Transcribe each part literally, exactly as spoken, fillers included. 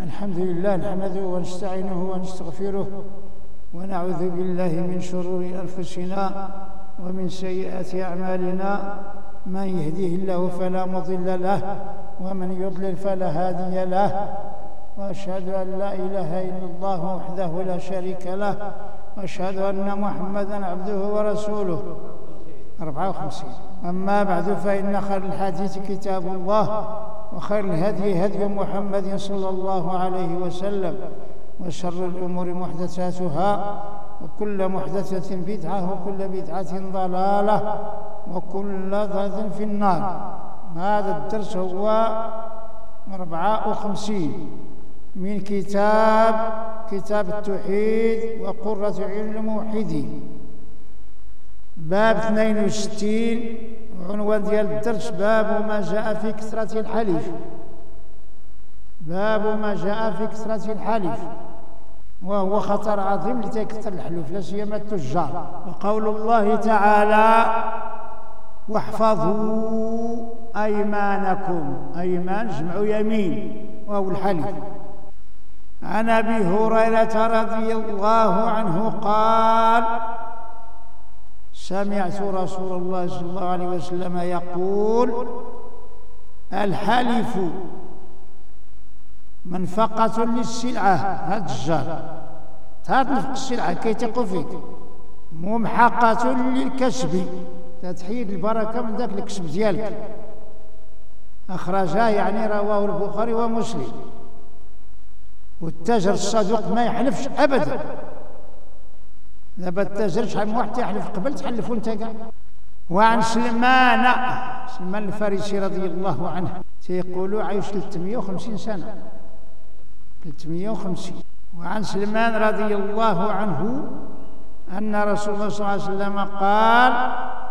الحمد لله نحمده ونستعينه ونستغفره ونعوذ بالله من شرور أنفسنا ومن سيئات أعمالنا. من يهده الله فلا مضل له ومن يضلل فلا هادي له، وأشهد أن لا إله إلا الله وحده لا شريك له، وأشهد أن محمدا عبده ورسوله. أربعة وخمسين. أما بعد، فإن خير الحديث كتاب الله، وخير الهدي هدي محمد صلى الله عليه وسلم، وشر الأمور محدثاتها، وكل محدثة بدعة، وكل بدعة ضلالة، وكل ضلالة في النار. هذا الدرس هو أربعة وخمسين من كتاب كتاب التوحيد وقرة عين الموحدين، باب اثنين وستين. وعنوان ديال الدرس باب ما جاء في كثرة الحلف. باب ما جاء في كثرة الحلف، وهو خطر عظيم لتكثر الحلف، لا سيما التجار. وقول الله تعالى: واحفظوا أيمانكم. أيمان جمع يمين وهو الحلف. عن أبي هريرة رضي الله عنه قال: سمعت رسول الله صلى الله عليه وسلم يقول: الحلف منفقة للسلعة. هذا التجار تنفق السلعة كي تقو فيك، ممحقة للكسب، تتحيد البركة من ذاك الكسب ديالك. أخرجاه يعني رواه البخاري ومسلم. والتاجر الصدوق ما يحلفش أبدا. دابا التاجر شحال من واحد تيحلف قبل تحلفو انت كاع. وعن سلمان سلمان الفارسي رضي الله عنه تيقولوا عايش ثلاثمائة وخمسين سنة، ثلاثمائة وخمسين. وعن سلمان رضي الله عنه أن رسول الله صلى الله عليه وسلم قال: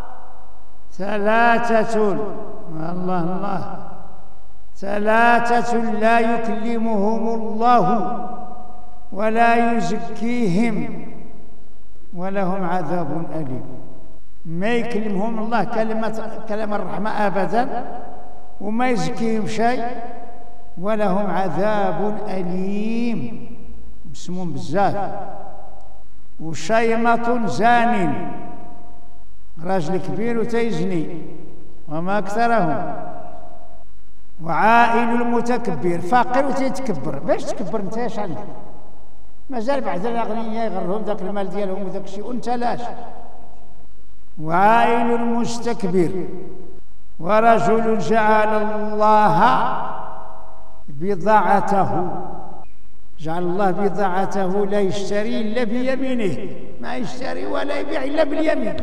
ثلاثة، الله الله، ثلاثة لا يكلمهم الله ولا يزكيهم ولهم عذاب أليم. ما يكلمهم الله كلمة كلام الرحمة أبدا، وما يزكيهم شيء، ولهم عذاب أليم، مسموم بزاف. وشيمة زان، راجل كبير وتيزني وما أكثرهم. وعائل المتكبر، فقير وتيتكبر. باش تكبر انت؟ اش عندك؟ مازال بعد الاغنياء يغرهم ذاك المال ديالهم وذاك الشيء وانت لاش. وعائل المستكبر. ورجل جعل الله بضاعته، جعل الله بضاعته لا يشتري الا بيمينه، ما يشتري ولا يبيع الا باليمين،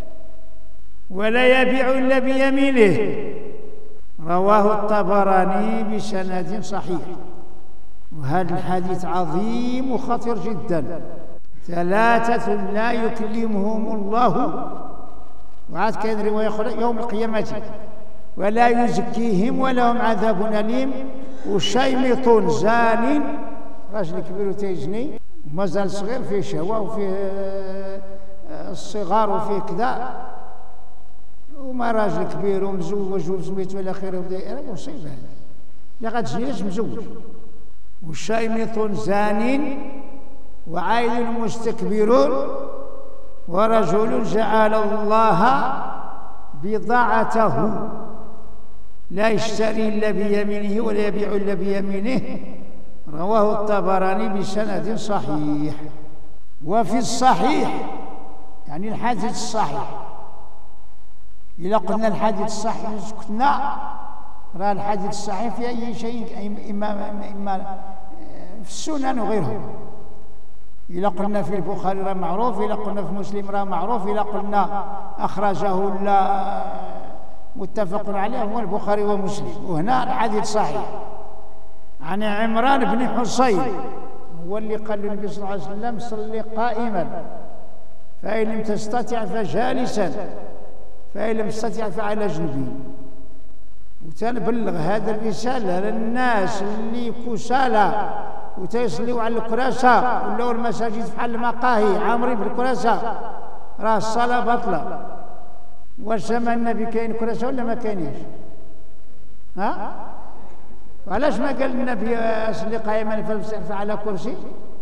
ولا يبيع الا بيمينه. رواه الطبراني بسند صحيح. وهذا الحديث عظيم وخطير جدا. ثلاثة لا يكلمهم الله، وعاد كاين رواية أخرى يوم القيامة، ولا يزكيهم ولهم عذاب أليم. وشيمط زان، راجل كبير وتيزني ومازال صغير، فيه شهوة وفيه الصغار وفيه كذا، وما راجل كبير ومزوج وسميتو الى اخره، راه مصيبه هذه، لا غتجي لاش مزوج. والشيمط زان، وعائل مستكبرون، ورجل جعل الله بضاعته لا يشتري الا بيمينه ولا يبيع الا بيمينه. رواه الطبراني بسند صحيح. وفي الصحيح يعني الحديث الصحيح، إذا قلنا الحديث الصحيح سكتنا، راه الحديث الصحيح في أي شيء، إما إما في السنن وغيرهم. إذا قلنا في البخاري راه معروف، إذا قلنا في مسلم راه معروف، إذا قلنا أخرجه لا متفق عليه هو البخاري ومسلم. وهنا الحديث صحيح. عن عمران بن حصين هو اللي قال للنبي صلى الله عليه وسلم: صلي قائما، فإن لم تستطع فجالسا، فإن لم تستطع فعلى جنبي. وتنبلغ هذه الرسالة للناس اللي كسالى وتيصليوا على الكراسة، ولاو المساجد بحال المقاهي عامرين بالكراسة، راه الصلاة باطلة. واش زمان النبي كاين كراسة ولا ما كاينيش؟ ها؟ وعلاش ما قال النبي صلي قائما فارفع على كرسي؟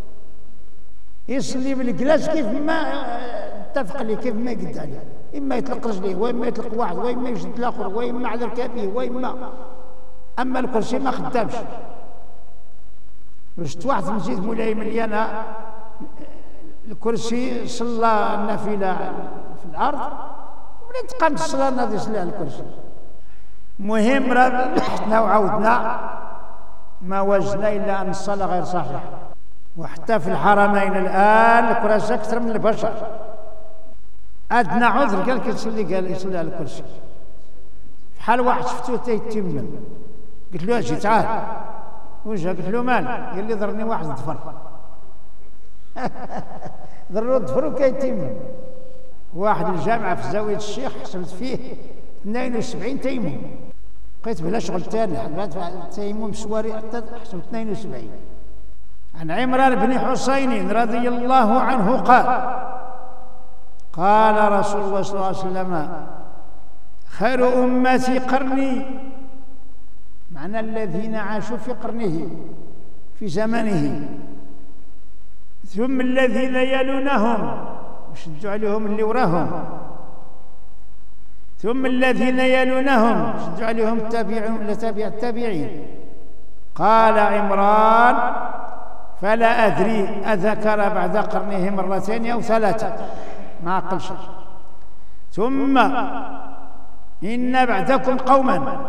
يصلي بالجلاس كيف ما اتفق لي، كيف ما يقد عليه، اما يطلق رجليه واما يطلق واحد واما يشد الاخر واما على ركابيه واما، اما الكرسي ما خدامش. شفت واحد في مسجد مولاي مليانه الكرسي، صلى النافله في الارض وملي تقامت الصلاه ناضي يصلي على الكرسي. المهم راه حنا وعاودنا ما وجدنا الا ان الصلاه غير صحيحه. وحتى في الحرمين الان الكراسي اكثر من البشر. ادنى عذر قال كيصلي، قال يصلي على الكرسي. بحال واحد شفتو تيتمم، قلت له اجي تعال، وجا قلت له مالك؟ قال لي ضرني واحد ظفر. ضرو الظفر وكيتمم. واحد الجامعه في زاويه الشيخ حسبت فيه اثنين وسبعين تيمم، بقيت بلا شغل ثاني، حبات تيمم سواري حتى حسبت اثنين وسبعين. عن عمران بن حسين رضي الله عنه قال قال رسول الله صلى الله عليه وسلم خير أمتي قرني، معنى الذين عاشوا في قرنه في زمنه، ثم الذين يلونهم وشدوا عليهم اللي وراهم، ثم الذين يلونهم شدوا عليهم التابعون لتابع التابعين. قال عمران فلا أدري أذكر بعد قرنه مرتين أو ثلاثة، ما عقل شيء. ثم إن بعدكم قوما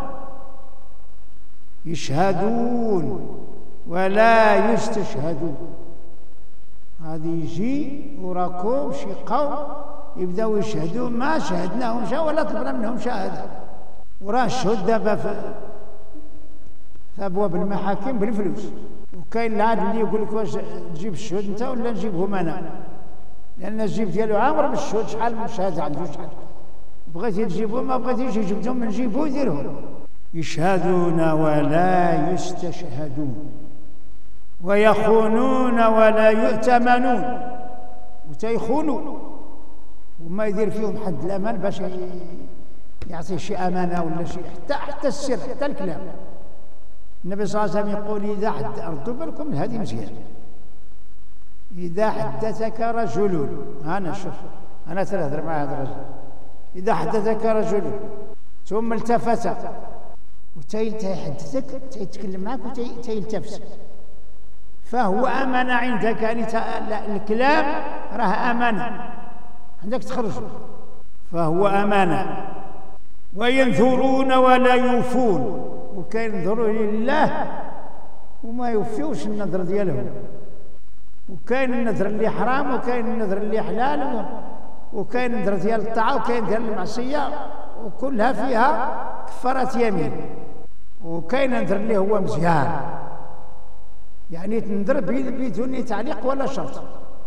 يشهدون ولا يستشهدون. هذه يجي وراكم شي قوم يبداو يشهدون ما شهدناهم شا ولا طلبنا منهم شهاده، وراه الشهود دابا في ابواب المحاكم بالفلوس. وكاين العاد اللي يقول لك واش تجيب الشهود انت ولا نجيبهم انا، لان الجيب ديالو عامر بالشهود، شحال من شهاده عنده، شحال بغيتي تجيبهم ما بغيتيش جبتهم نجيبو نديرهم. يشهدون ولا يستشهدون ويخونون ولا يؤتمنون، وتيخونوا وما يدير فيهم حد الامان باش يعطي شي امانه ولا شي، حتى حتى السر حتى الكلام. النبي صلى الله عليه وسلم يقول اذا حد ردوا بالكم هذه مزيان، اذا حدثك رجل، انا شوف انا تنهضر مع هذا الرجل، اذا حدثك رجل ثم التفت وتيحدثك تيتكلم معك وتيلتفت فهو امانه عندك، يعني الكلام راه امانه عندك تخرجه، فهو امانه. وينذرون ولا يوفون، وكينذروا لله وما يوفيوش النذر ديالهم، وكاين النذر اللي حرام وكاين النذر اللي حلال، وكاين النذر ديال الطاعه وكاين ديال المعصيه، وكلها فيها كفاره يمين. وكاين النذر اللي هو مزيان، يعني تنذر بدون تعليق ولا شرط.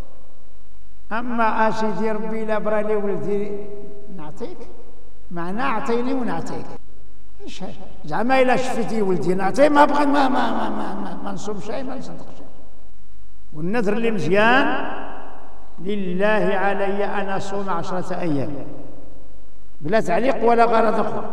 اما اسيدي ربي لا برا لي ولدي نعطيك، معناه اعطيني ونعطيك. ايش زعما الا شفتي ولدي نعطيه ما بغي ما ما ما ما, ما, ما نصوم شيء ما نصدق شيء. والنذر اللي مزيان لله علي ان اصوم عشرة ايام بلا تعليق ولا غرض اخر،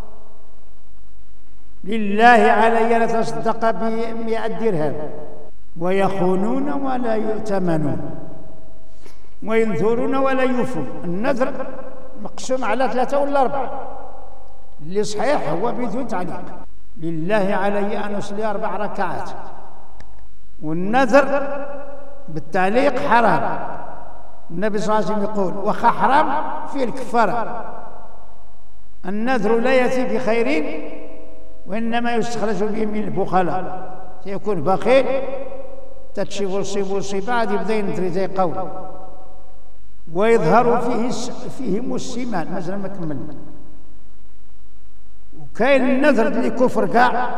لله علي ان اتصدق بمئة درهم. ويخونون ولا يؤتمنون وينذرون ولا يوفون. النذر مقسوم على ثلاثة ولا أربعة، اللي صحيح هو بدون تعليق. لله علي أن أصلي أربع ركعات، والنذر بالتعليق حرام. النبي صلى الله عليه وسلم يقول وخا حرام فيه الكفارة. النذر لا يأتي بخير وإنما يستخرج به من البخلاء، سيكون بخيل تتشي ورصي ورصي بعد يبدا ينذر زي قول. ويظهر فيه فيهم السمان، مازال ما كملنا. وكاين النذر اللي كفر كاع،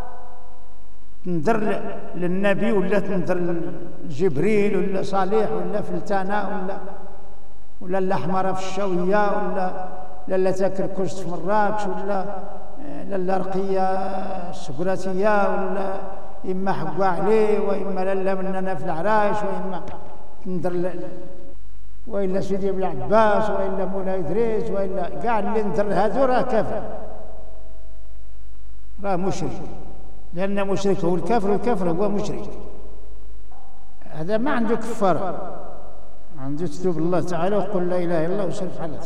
تنذر للنبي ولا تنذر لجبريل ولا صالح ولا فلتانه ولا ولا الاحمر في الشاويه ولا لا تاكل كشت في مراكش ولا لا رقيه السكراتيه ولا اما حقوا عليه واما لالا مننا في العرايش واما تنذر والا سيدي ابن عباس والا مولاي ادريس والا كاع اللي نذر هذو راه كافر، راه مشرك. لأن مشرك هو الكافر والكافر هو مشرك. هذا ما عنده كفارة، عنده تتوب الله تعالى وقل لا إله إلا الله وسلف حالته.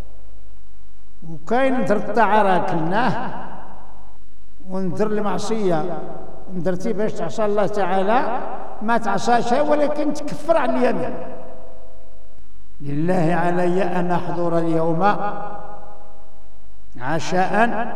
وكاين ندر الطاعة راه كلناه، وندر المعصية ندرتي باش تعصى الله تعالى ما تعصاش، ولكن تكفر عن اليمين. لله علي أن أحضر اليوم عشاء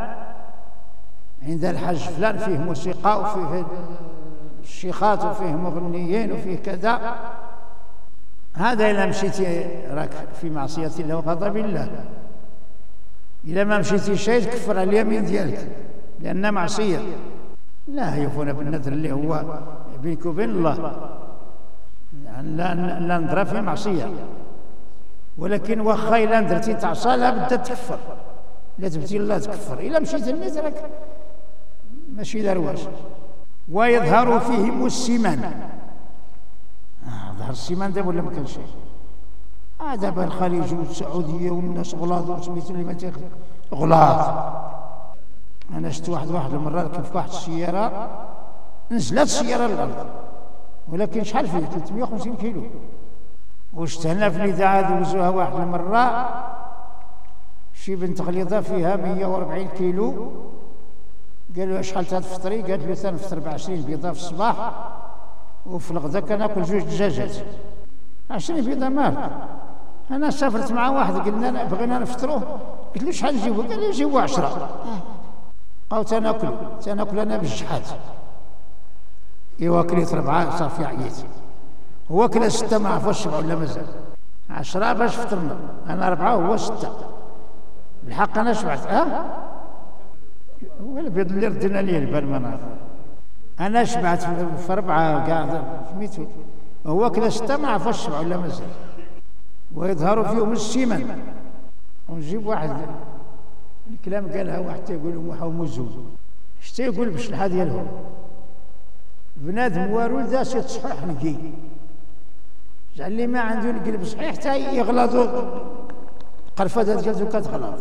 عند الحج فلان، فيه موسيقى وفيه الشيخات وفيه مغنيين وفيه كذا. هذا إذا مشيتي راك في معصية الله وغضب الله. إذا ما مشيتي شيء تكفر على اليمين ديالك لأنها معصية. لا يوفون بالنذر اللي هو بينك وبين الله، لا لا نضرب في معصية. ولكن واخا إلا درتي تعصى لا بد تكفر، لا تبتي الله تكفر. إلا مشيت النذر راك ماشي درواش. ويظهر فيهم السمان. آه ظهر السمان دابا ولا ما كان شيء؟ آه دابا الخليج والسعودية والناس غلاظ وسميتو اللي ما تاخذ غلاظ. أنا شفت واحد واحد المرة ركب في واحد السيارة، نزلت السيارة للأرض، ولكن شحال فيه؟ ثلاثمائة وخمسين كيلو. واشتهنا في الإذاعة دوزوها واحد المرة، شي بنت غليظة فيها مئة وأربعين كيلو. قالوا شحال تفطري؟ قالت له تنفطر بعشرين بيضة في الصباح، وفي الغدا كناكل جوج دجاجات. عشرين بيضة مالك؟ أنا سافرت مع واحد قلنا بغينا نفطروه، قلت له شحال نجيبو؟ قال لي نجيبو عشرة. أو تناكلو تناكل أنا بالجحات. إيوا كليت ربعة صافي عييت. هو كلا ستة ما عرفوش سبعة ولا مازال. عشرة باش فطرنا، أنا أربعة وهو ستة. بالحق أنا شبعت. أه؟ هو البيض اللي ردنا ليه البال ما نعرف. أنا شبعت في أربعة قاعد سميتو، هو كلا ستة ما عرفوش سبعة ولا مازال. ويظهر فيهم السمن. ونجيب واحد الكلام قالها واحد تيقول محاو مزوز، اش تيقول بالشلحة ديالهم؟ بنادم وارو ذا سي تصحيح نقي، جعل اللي ما عنده القلب صحيح حتى يغلطوا قرفة ديالو كتغلط.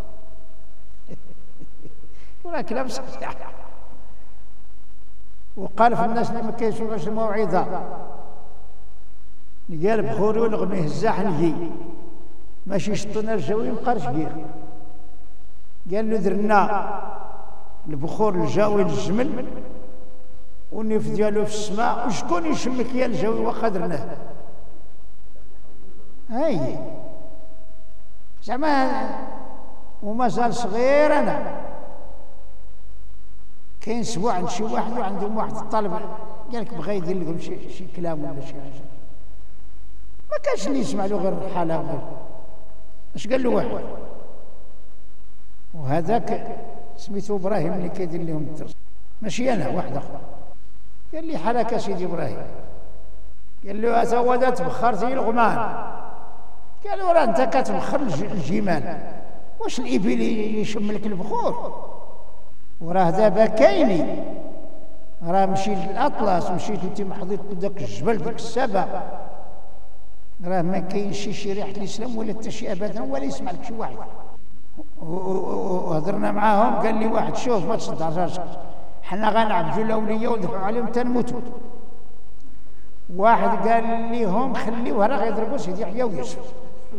وراه كلام صحيح. وقال في الناس اللي ما كيشوفوش الموعظة، قال بخوري ونغمي الزاح نقي، ماشي شطنا الجوي مبقى رشقيق. قال له درنا البخور الجوي للجمل والنيف ديالو في السماء، وشكون يشمك يا الجوي واخا درناه؟ هاي زعما ومازال صغير. انا كاين اسبوع عند شي واحد وعندهم واحد الطالب قال لك بغا يدير لكم شي شي كلام ولا شي حاجه، ما كانش اللي يسمع له غير الحاله غير اش قال له واحد. وهذاك سميتو ابراهيم اللي كيدير لهم الدرس، ماشي انا واحد اخر. قال لي حالك سيدي ابراهيم؟ قال له هذا هو ذا تبخرتي الغمان. قال له راه انت كتبخر الجمال، واش الابل يشم لك البخور؟ وراه دابا كاينين، راه مشيت للاطلس، مشيت انت محضيت داك الجبل داك السبا، راه ما كاينش شي ريحه الاسلام ولا حتى شي ابدا، ولا يسمع لك شي واحد. وهضرنا معاهم قال لي واحد شوف ما تصدع راسك، حنا غنعبدوا الاولياء وندفعوا عليهم تنموتوا. واحد قال ليهم خليوها راه غيضربوا سيدي يحيى ويوسف.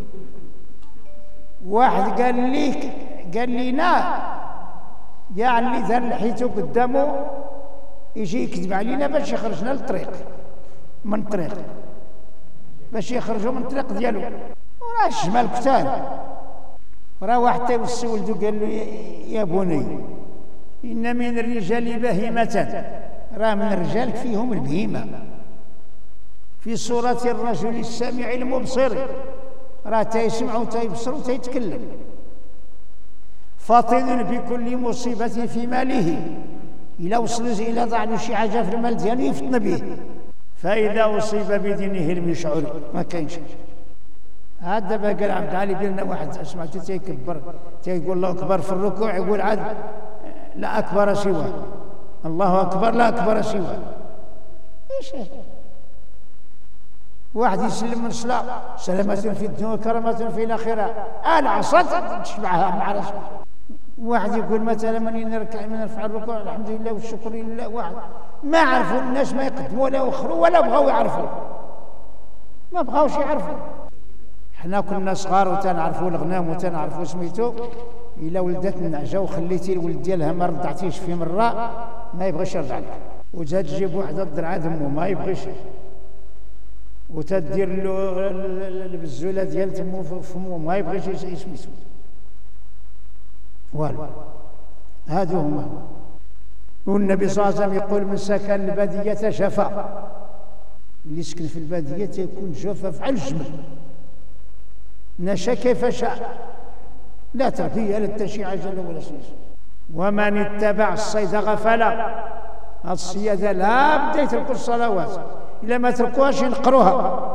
واحد قال لي قال لينا كاع اللي دار لحيته قدامه يجي يكذب علينا باش يخرجنا للطريق من الطريق، باش يخرجوا من الطريق ديالو. وراه الجمال كثار. راه واحد تيوصي ولدو قال له يا بني إن من الرجال بهيمة، راه من الرجال فيهم البهيمة، في صورة الرجل السامع المبصر، راه تيسمع وتيبصر وتيتكلم. فاطن بكل مصيبة في ماله، إلا وصل إلى ضع شي حاجة في المال ديالو يفتن به، فإذا أصيب بدينه المشعر ما كاينش. هذا دابا قال عبد العالي بيرنا واحد سمعتو تيكبر تيقول الله أكبر في الركوع، يقول عاد لا أكبر سواه، الله أكبر لا أكبر سواه. إيش هذا؟ واحد يسلم من الصلاة سلامة في الدنيا وكرامة في الآخرة، العصا تشبعها مع راسها. واحد يقول مثلا من نركع من نرفع الركوع الحمد لله والشكر لله، واحد ما عرفوا الناس ما يقدموا ولا يوخروا ولا بغاو يعرفوا، ما بغاوش يعرفوا. حنا كنا صغار وتنعرفوا الغنام وتنعرفوا سميتو، الا ولدت النعجه وخليتي الولد ديالها ما رضعتيش في مره ما يبغيش يرجع لك، وتجيب واحده الضرعه دمو ما يبغيش، وتدير له البزوله ديال تمو في فمو ما يبغيش يسميتو والو. هادو هما. والنبي صلى الله عليه وسلم يقول من سكن الباديه شفا، اللي يسكن في الباديه تيكون جفاف على الجمل، نشا كيف شاء، لا تربيه لا تشي عجل ولا شيء. ومن اتبع الصيد غفلا، هاد الصيادة لا بدا يتركوا الصلوات، إلا ما تركوهاش ينقروها،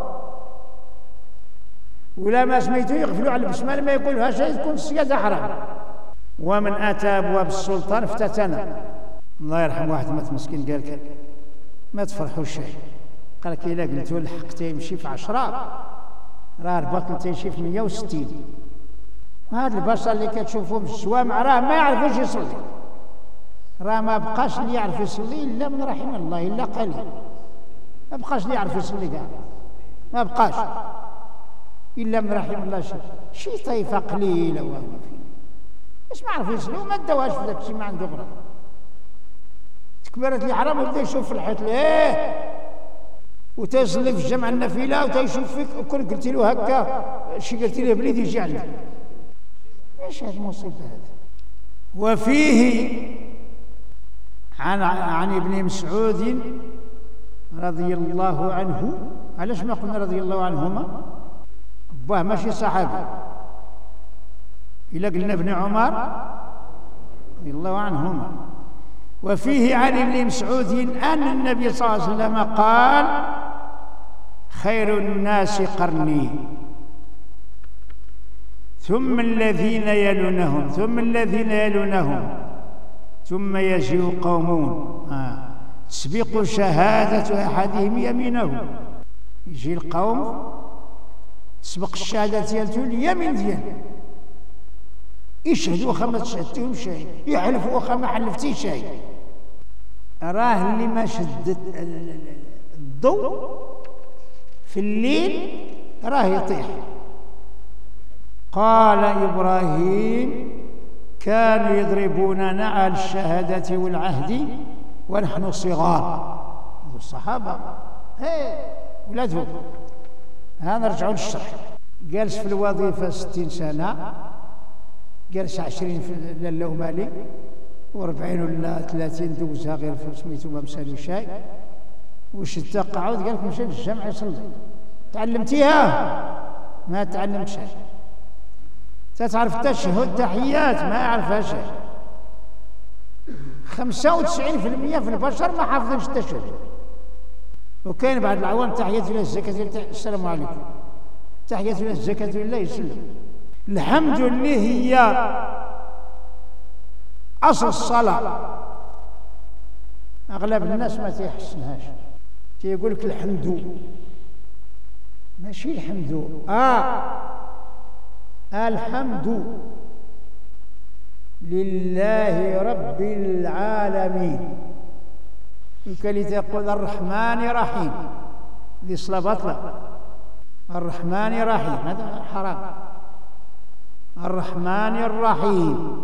ولا ما سميتو يغفلوا على البسمال ما يقولوهاش تكون الصيادة حرام. ومن أتى أبواب السلطان افتتن. الله يرحم واحد مات مسكين قال لك ما تفرحوش شيء، قال لك إلا قلتو الحق تيمشي في عشرة راه الباطل تيمشي في مية وستين. هاد البشر اللي كتشوفوهم في الجوامع راه ما يعرفوش يصلي، راه ما بقاش اللي يعرف يصلي الا من رحم الله، الا قليل، ما بقاش اللي يعرف يصلي كاع، ما بقاش الا من رحم الله. شي شي طائفه قليله وانا فيه باش ما عرفوا يصلوا وما داوهاش في داك الشيء ما عنده غرض. تكبرت الحرام وبدا يشوف في الحيط ليه وتيصلي في الجمع النافله وتيشوف فيك، وكون قلتي له هكا شي قلتي له بليد يجي عندك. ايش هاد المصيبه هذه؟ وفيه عن عن ابن مسعود رضي الله عنه، علاش ما قلنا رضي الله عنهما؟ باه ماشي صحابي، إلا قلنا ابن عمر رضي الله عنهما. وفيه عن ابن مسعود أن النبي صلى الله عليه وسلم قال خير الناس قرني ثم الذين يلونهم ثم الذين يلونهم ثم يجيء قومون آه. تسبق شهادة أحدهم يمينه، يجي القوم تسبق الشهادة ديالته اليمين ديالو، يشهدوا واخا ما تشهدتهم شيء، يحلفوا واخا ما حلفتي شيء. راه اللي ما شد الضوء في الليل راه يطيح. قال إبراهيم كانوا يضربوننا على الشهادة والعهد ونحن صغار. الصحابة هي ولادهم. ها نرجعوا للشرح. جالس في الوظيفة ستين سنة، جالس عشرين في اللومالي وربعين ولا ثلاثين دوزها غير في سميتو ما مسالي شاي، وشد قعود قال لك مشى للجامع يصلي. تعلمتيها؟ ما تعلمت شيء. تتعرف التشهد تحيات ما يعرفها شيء. خمسة وتسعين في المية في البشر ما حافظينش التشهد. وكاين بعض العوام تحيات لله الزكاة السلام عليكم، تحيات لله الزكاة لله يسلم. الحمد لله هي أصل الصلاة. أغلب الناس ما تيحسنهاش، تيقول لك الحمد، ماشي الحمد، آه الحمد لله رب العالمين. يمكن تقول الرحمن رحيم، دي صلاة باطلة. الرحمن رحيم هذا حرام. الرحمن الرحيم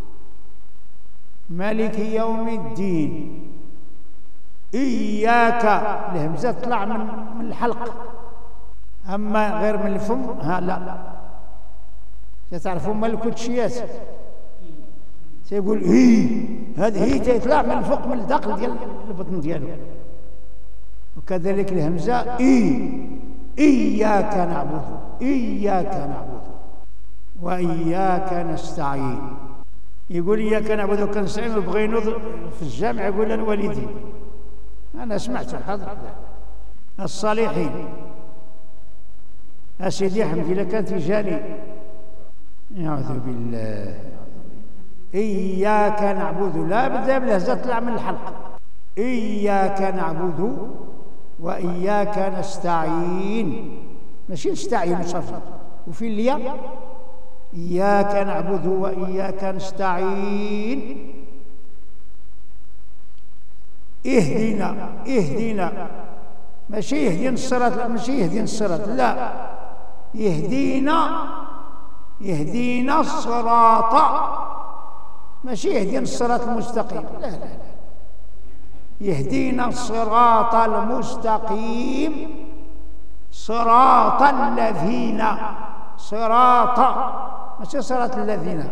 مالك يوم الدين. إياك الهمزة تطلع من من الحلق، أما غير من الفم ها لا. تعرفون مال الكوتشيات تيقول هي، هذه هي تيطلع من الفوق من الداخل ديال البطن ديالو. وكذلك الهمزة إي، إياك نعبد، إياك نعبد وإياك نستعين. يقول إياك نعبد وكنستعين وبغى ينوض في الجامع يقول الوالدين. أنا سمعت حاضر الصالحين. أسيدي حمدي إلا كان تجاني أعوذ بالله. إياك نعبد لا بد من الهزة تطلع من الحلق. إياك نعبد وإياك نستعين، ماشي نستعين صافي. وفي الياء إياك نعبد وإياك نستعين اهدنا اهدنا ماشي يهدينا الصراط، لا ماشي يهدينا الصراط، لا يهدينا يهدينا الصراط، ماشي يهدينا الصراط المستقيم، لا لا لا يهدينا الصراط المستقيم صراط الذين، صراط ماشي صراط الذين،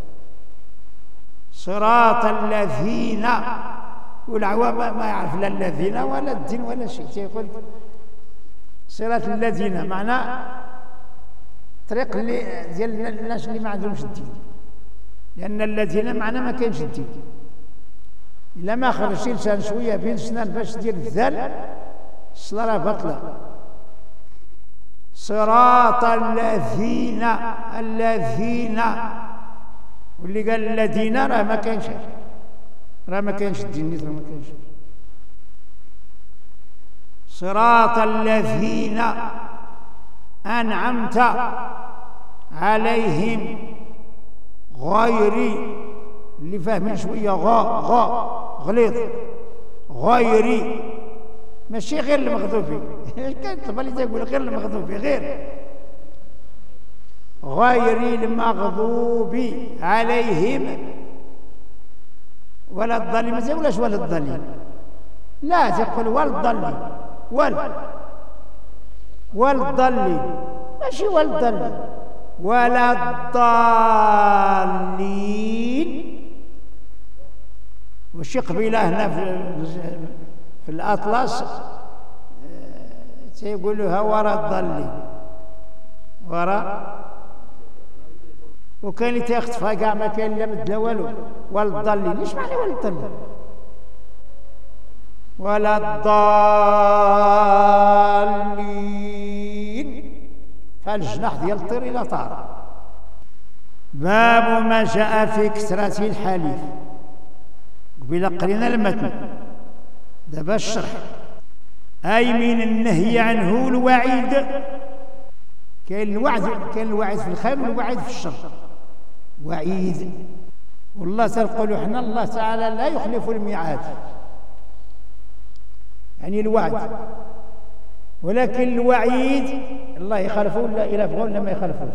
صراط الذين. والعوام ما يعرف لا الذين ولا الدين ولا شيء، تيقول صراط الذين معناه طريق اللي ديال الناس اللي ما عندهمش الدين، لأن الذين معناه ما كاينش الدين. إلا ما خرجتي لسان شوية بين سنان باش دير الذال الصلاة راه باطلة. صراط الذين، الذين واللي قال الذين راه ما كاينش، راه ما كاينش الدين، راه ما كاينش. صراط الذين أنعمت عليهم غير، اللي فاهمين شوية غا غا غليظ، غير ماشي غير المغضوب، كيطلب اللي تيقول غير المغضوب، غير غير المغضوب عليهم ولا الضالين. ما تيقولش ولا الضالين، لا تقول ولا الضالين، ولا ولا الضالين ماشي ولا الضالين، ولا الضالين. وشي قبيله هنا في في الأطلس تيقولوها وراء الضالين، وراء. وكاين اللي تيخطفها كاع ما كاين لا مد لا والو، ولا الضالين. ايش معنى ولا الضالين؟ ولا الضالين، فالجناح ديال الطير الى طار. باب ما جاء في كثرة الحليف. قبيله قرينا المتن، دابا الشرح. أي من النهي عنه الوعيد. كاين الوعد، كاين الوعيد في الخير والوعيد في الشر، وعيد. والله تنقولوا حنا الله تعالى لا يخلف الميعاد، يعني الوعد، ولكن الوعيد الله يخالفه ولا إلا بغوا ولا ما يخالفوش،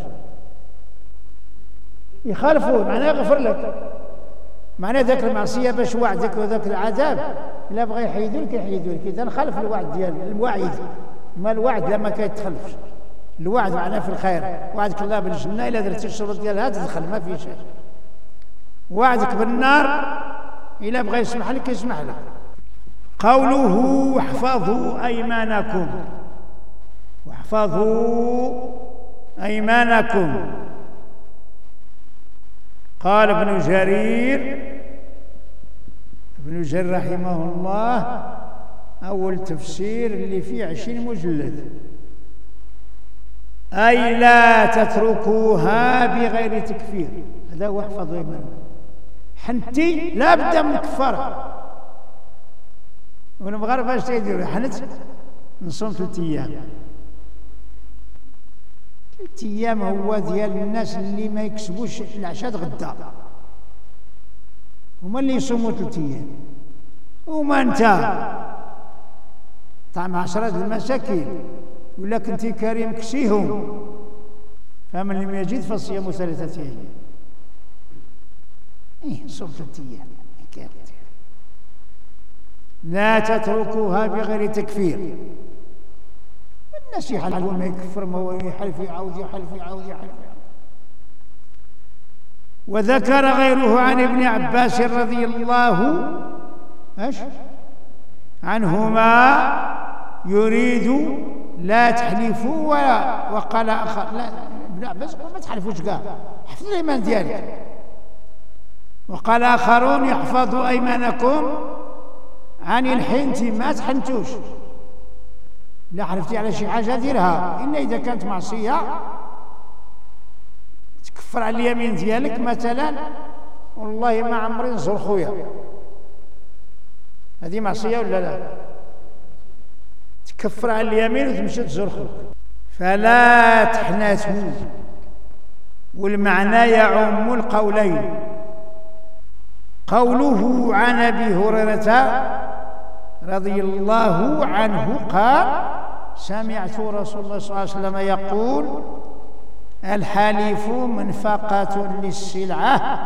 يخالفوه معناه يغفر لك، معناه ذاك المعصية باش وعدك وذاك العذاب إلا بغا يحيدوا لك يحيدوا لك، إذا نخالف الوعد ديال الوعيد. ما الوعد لما كيتخلفش، الوعد معناه في الخير، وعدك الله بالجنة إلا درتي الشروط ديالها تدخل ما في شيء، وعدك بالنار إلا بغا يسمح لك يسمح لك. قوله واحفظوا أيمانكم، واحفظوا أيمانكم. قال ابن جرير، ابن جرير رحمه الله أول تفسير اللي فيه عشرين مجلد، أي لا تتركوها بغير تكفير. هذا هو احفظوا أيمانكم، حنتي لا بد من كفارة. والمغاربة اش تيديروا؟ حنت نصوم ثلاث أيام، ثلاث أيام هو ديال الناس اللي ما يكسبوش العشاء غدا، هما اللي يصوموا ثلاث أيام. وما أنت طعم عشرة المساكين ولا كنتي كريم كسيهم، فمن لم يجد فصيام ثلاثة أيام. إيه صوم ثلاث أيام. لا تتركوها بغير تكفير. الناس يحلفون ما يكفر، ما هو يحلف يعاود يحلف يعاود يحلف. وذكر غيره عن ابن عباس رضي الله ايش عنهما يريد لا تحلفوا، ولا وقال اخر لا ابن عباس ما تحلفوش كاع، حفظ الايمان ديالك. وقال اخرون يحفظوا ايمانكم عن الحنت، ما تحنتوش، لا حلفتي على شي حاجه ديرها، الا اذا كانت معصيه تكفر على اليمين ديالك. مثلا والله ما عمري نزور خويا، هذه معصيه ولا لا؟ تكفر على اليمين وتمشي تزور خوك. فلا تحنثوا، والمعنى يعم القولين. قوله عن أبي هريرة رضي الله عنه قال سمعت رسول الله صلى الله عليه وسلم يقول الحليف منفقة للسلعة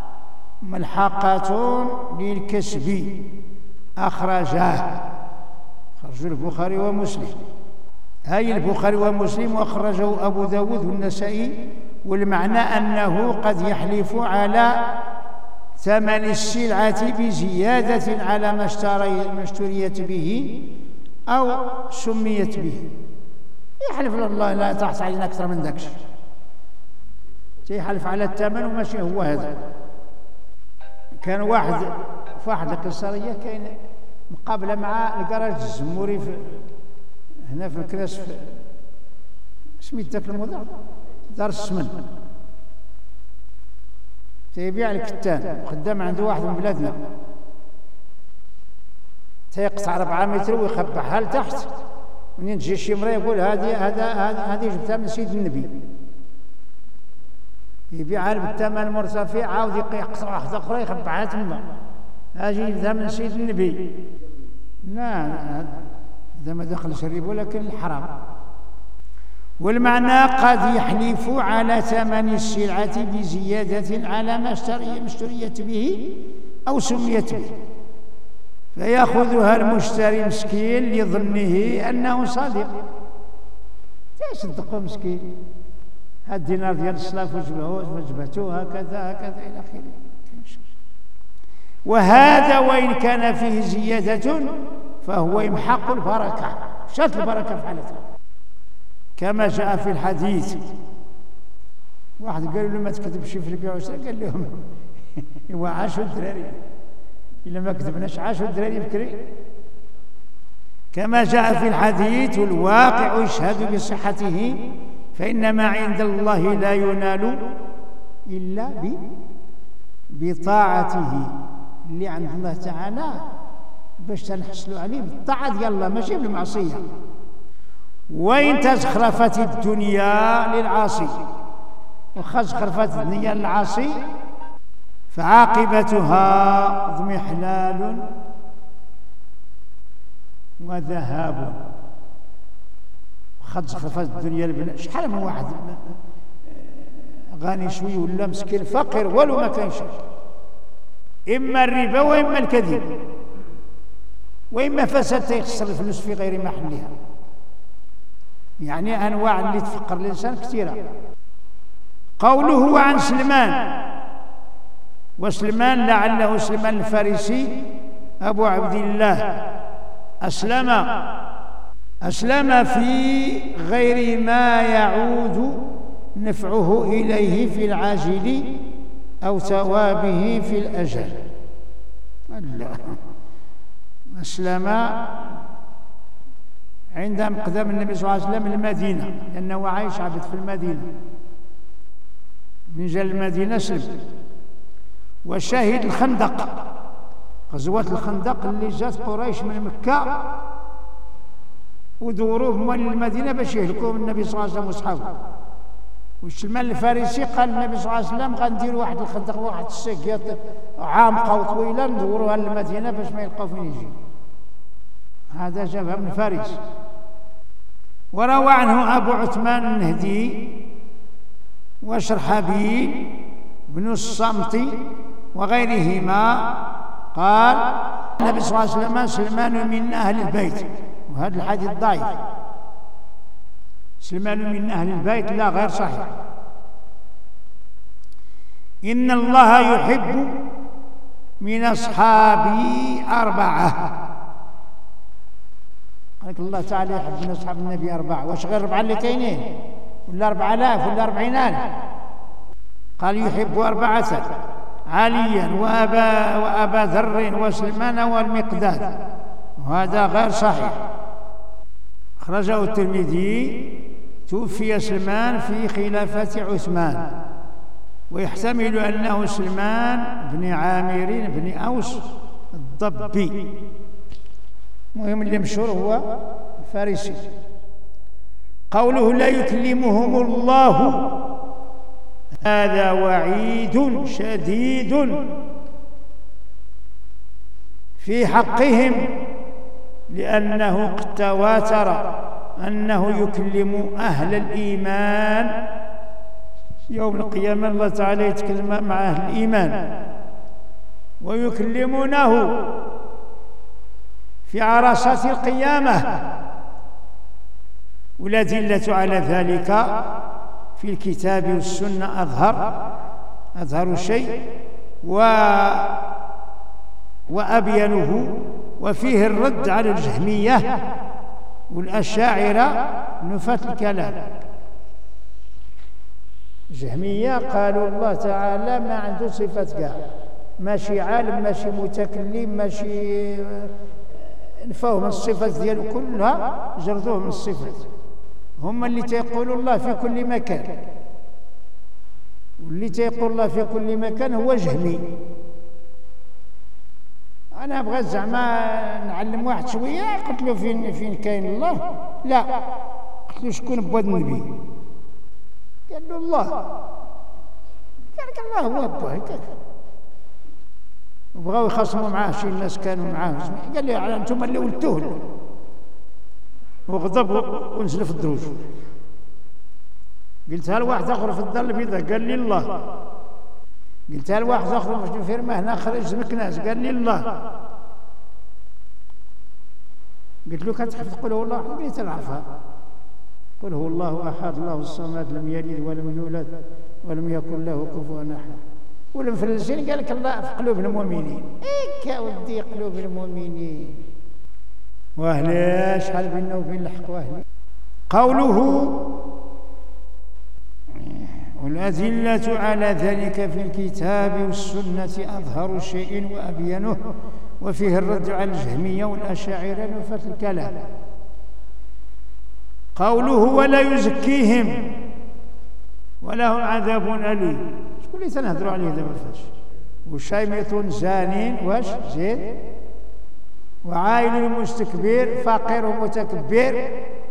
ملحقة للكسب أخرجاه خرج البخاري ومسلم. هاي البخاري ومسلم وأخرجه أبو داود والنسائي. والمعنى أنه قد يحلف على ثمن السلعة بزيادة على ما اشتريت به أو سميت به. يحلف الله لا تحت علينا أكثر من ذاك، يحلف على الثمن وماشي هو هذا. كان واحد في واحد القصرية كاين مقابلة مع الكراج الزموري في هنا في الكراس في سميت ذاك الموضوع دار السمن، تيبيع الكتان خدام عنده واحد من بلادنا، تيقطع ربعة متر ويخبعها لتحت، منين تجي شي مرة يقول هذه هذا هذه جبتها من سيد النبي، يبيعها بالثمن مرتفع عاود يقطع واحدة أخرى يخبعها تما، هذه جبتها من سيد النبي. لا هذا ما دخلش الربا ولكن الحرام. والمعنى قد يحلف على ثمن السلعة بزيادة على ما اشتريت به أو سميت به فيأخذها المشتري مسكين لظنه أنه صادق، تصدقوا مسكين هاد الدينار ديال السلاف وجبته هكذا هكذا إلى آخره. وهذا وإن كان فيه زيادة فهو يمحق البركة، شات البركة في حالتها كما جاء في الحديث. واحد قالوا له ما تكذبش في البيع والشراء، قال لهم هو عاشوا الدراري إلا ما كذبناش عاشوا الدراري بكري. كما جاء في الحديث والواقع يشهد بصحته فإن ما عند الله لا ينال إلا بطاعته. اللي عند الله تعالى باش تنحصلوا عليه بالطاعة ديال الله ماشي بالمعصية. وإن تزخرفت الدنيا للعاصي، وخا زخرفت الدنيا للعاصي فعاقبتها اضمحلال وذهاب. وخا زخرفت الدنيا لبنا شحال من واحد غني شوي ولا مسكين فقير ولو ما كانش، إما الربا وإما الكذب وإما فساد تيخسر الفلوس في غير محلها. يعني أنواع اللي تفقر الإنسان كثيرة. قوله عن سلمان، وسلمان لعله سلمان الفارسي أبو عبد الله أسلم أسلم في غير ما يعود نفعه إليه في العاجل أو ثوابه في الأجل. أسلم عند مقدم النبي صلى الله عليه وسلم المدينة، لأنه عايش عبد في المدينة، من جا المدينة سلم. وشهد الخندق، غزوة الخندق اللي جات قريش من مكة ودوروه من المدينة باش يهلكوا النبي صلى الله عليه وسلم وصحابه. والسلمان الفارسي قال النبي صلى الله عليه وسلم غنديروا واحد الخندق واحد الساقيات عامقة وطويلة ندوروها للمدينة باش ما يلقاو فين يجي. هذا جابها من فارس. وروى عنه أبو عثمان النهدي وشرحبيل بن الصمت وغيرهما قال النبي صلى الله عليه وسلم سلمان من أهل البيت. وهذا الحديث ضعيف، سلمان من أهل البيت لا غير صحيح. إن الله يحب من أصحابي أربعة. قالك الله تعالى يحب من أصحاب النبي أربعة، واش غير أربعة اللي كاينين ولا أربعة آلاف ولا أربعين ألف؟ قال يحب أربعة: عليا وأبا, وأبا ذر وسلمان والمقداد. وهذا غير صحيح، أخرجه الترمذي. توفي سلمان في خلافة عثمان، ويحتمل أنه سلمان بن عامر بن أوس الضبي. المهم اللي مشهور هو الفارسي. قوله لا يكلمهم الله، هذا وعيد شديد في حقهم، لأنه قد تواتر أنه يكلم أهل الإيمان يوم القيامة. الله تعالى يتكلم مع أهل الإيمان ويكلمونه في عرصات القيامة، والأدلة على ذلك في الكتاب والسنة أظهر أظهر شيء و وأبينه، وفيه الرد على الجهمية والأشاعرة نفاة الكلام. الجهمية قالوا الله تعالى ما عنده صفات كاع، ماشي عالم ماشي متكلم ماشي، نفوه من الصفات ديالو كلها، جردوه من الصفات. هم اللي تيقولوا الله في كل مكان، واللي تيقول الله في كل مكان هو جهمي. أنا بغيت زعما نعلم واحد شوية، قلت له فين فين كاين الله؟ لا. قلت له شكون بواد النبي؟ قال له الله. قال لك الله هو بوه كيف؟ وبغاو يخاصموا معاه شي ناس كانوا معاه، قال لي على انتم اللي ولدتوه، وغضب ونزل في الدروج. قلتها لواحد اخر في الدار البيضاء قال لي الله. قلتها لواحد اخر في الفيرما هنا خرج مكناس قال لي الله. قلت له كتحفظ قل هو الله احد؟ قلت نعرفها، قل هو الله احد الله الصمد لم يلد ولم يولد ولم يكن له كفوا احد. والمفلسين قال لك الله في قلوب المؤمنين. ايك يا ودي قلوب المؤمنين، واهلي شحال بيننا وبين الحق واهلي. قوله والأدلة على ذلك في الكتاب والسنة أظهر شيء وأبينه، وفيه الرد على الجهمية والأشاعرة نفاة الكلام. قوله ولا يزكيهم ولهم عذاب أليم. شكون اللي تنهضروا عليه دابا فاش؟ وشيمط زان واش زيد، وعائل مستكبر فقير متكبر،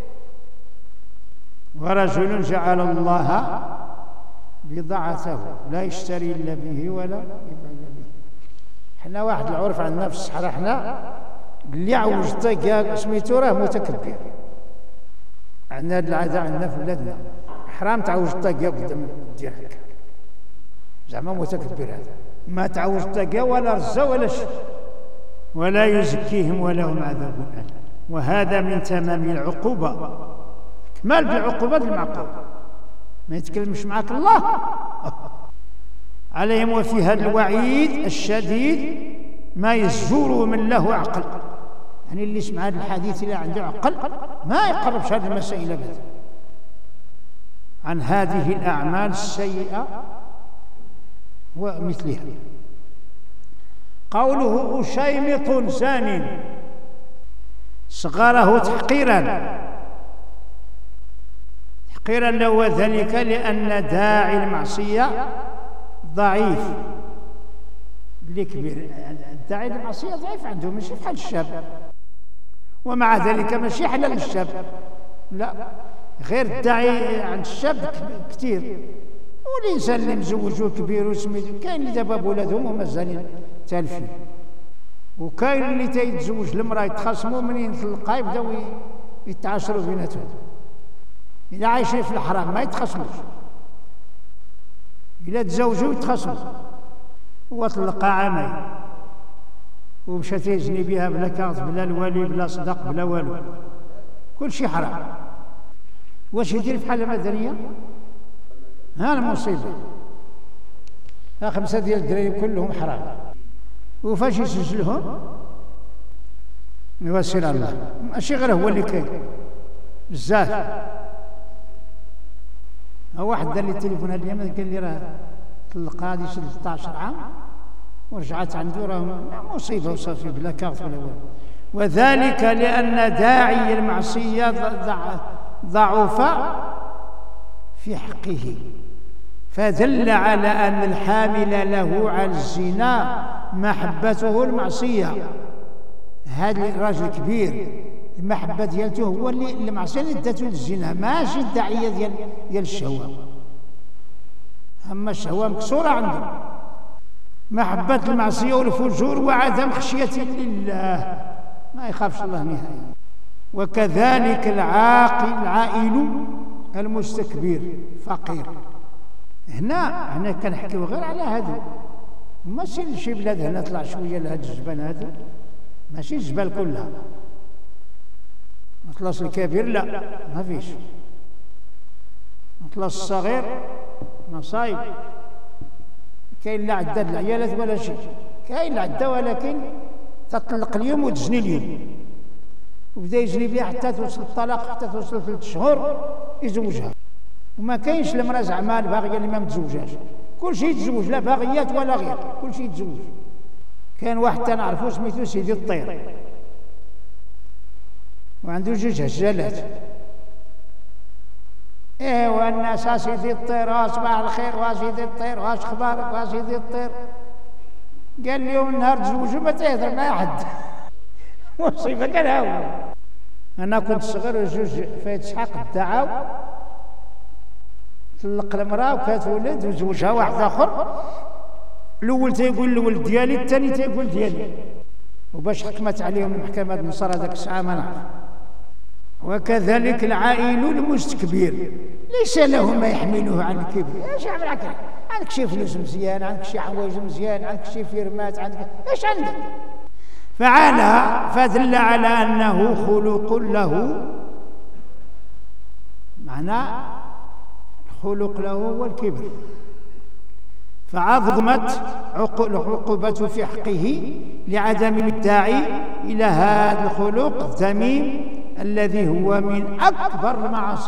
ورجل جعل الله بضاعته لا يشتري الا به ولا يبيع الا به. حنا واحد العرف عندنا في الصحراء، حنا اللي عوج طيق سميتو راه متكبر. عندنا هاد العاده عندنا في بلادنا، حرام تعوج طيق قدام ديالك، زعما متكبر هذا، ما تعوج طيق ولا رزه ولا شيء. ولا يزكيهم ولهم عذاب أليم. وهذا من تمام العقوبة، كمال بالعقوبات المعقوبة، ما يتكلمش معك الله عليهم. وفي هذا الوعيد الشديد ما يزجر من له عقل، يعني اللي يسمع هذا الحديث اللي عنده عقل ما يقربش هذه المسائل ابدا عن هذه الأعمال السيئة ومثلها. قوله أشيمط زان صغره تحقيرا تحقيرا له، وذلك لأن داعي المعصية ضعيف. اللي كبير الداعي المعصية ضعيف عنده، ماشي بحال الشاب، ومع ذلك ماشي حلال الشاب، لا، غير الداعي عند الشاب كثير. والإنسان اللي مزوج وكبير وسميتو، كاين اللي دابا بولادهم ومازالين تالفين، وكاين اللي تيتزوج المراه يتخاصموا منين تلقى يبداو يتعاشروا بيناتهم. إذا عايشين في الحرام ما يتخاصموش، إلا تزوجوا يتخاصموا. هو طلقها عامين ومشى تيزني بها بلا كارت بلا الوالي بلا صدق بلا والو، كل شيء حرام. واش يدير بحال المدنية؟ ها المصيبة، ها خمسة ديال الدراري كلهم حرام، وفاش يسجلهم يوسل الله. ماشي غير هو اللي كاين بزاف. ها واحد دار لي التليفون هاد اليوم قال لي راه طلق هادي ثلاثة عشر عام ورجعت عنده، راه مصيبة وصافي بلا كارت ولا والو. وذلك لأن داعي المعصية ضعف في حقه، فدل على أن الحامل له على الزنا محبته المعصية. هذا الراجل كبير المحبة ديالته هو اللي المعصية اللي داتو للزنا، ماشي الداعية ديال ديال الشهوة. أما الشهوة مكسورة عنده، محبة المعصية والفجور وعدم خشية لله، ما يخافش الله نهائيا. وكذلك العاقل العائل المستكبر فقير. هنا هنا كنحكيو غير على هادو، ماشي شي بلاد هنا طلع شويه لهاد الجبال هادو، ماشي الجبال كلها. مطلس الكبير لا ما فيش، مطلس الصغير مصايب. كاين اللي عدى العيالات ولا شيء، كاين اللي عدى ولكن تطلق اليوم وتجني اليوم، وبدا يجري بها حتى توصل الطلاق، حتى توصل ثلاث شهور يزوجها. وما كاينش المراه زعما الباغيه اللي ما متزوجاش، كلشي يتزوج، لا باغيات ولا غير، كلشي يتزوج. كان واحد تنعرفو سميتو سيدي الطير، وعنده جوج هجالات. ايوا الناس سيدي الطير، صباح الخير وسيدي الطير، واش اخبارك وسيدي الطير؟ قال لي يوم النهار تزوجوا ما تهضر مع حد. مصيبه كان هاو. انا كنت صغير وجوج فايت اسحاق دعاو طلق المراه وكانت ولد وزوجها واحد اخر، الاول تيقول الولد ديالي، الثاني تيقول ديالي، وباش حكمت عليهم المحكمه النصر هذاك الساعه ما نعرف. وكذلك العائل المستكبر ليس له ما يحمله عن الكبر. ايش يعمل هكا؟ عندك شي فلوس مزيان، عندك شي حوايج مزيان، عندك شي فيرمات، عندك ايش عندك؟ فعلى فدل على انه خلق له، معناه الخلق له هو الكبر، فعظمت العقوبة في حقه لعدم الداعي إلى هذا الخلق الذميم الذي هو من أكبر المعاصي.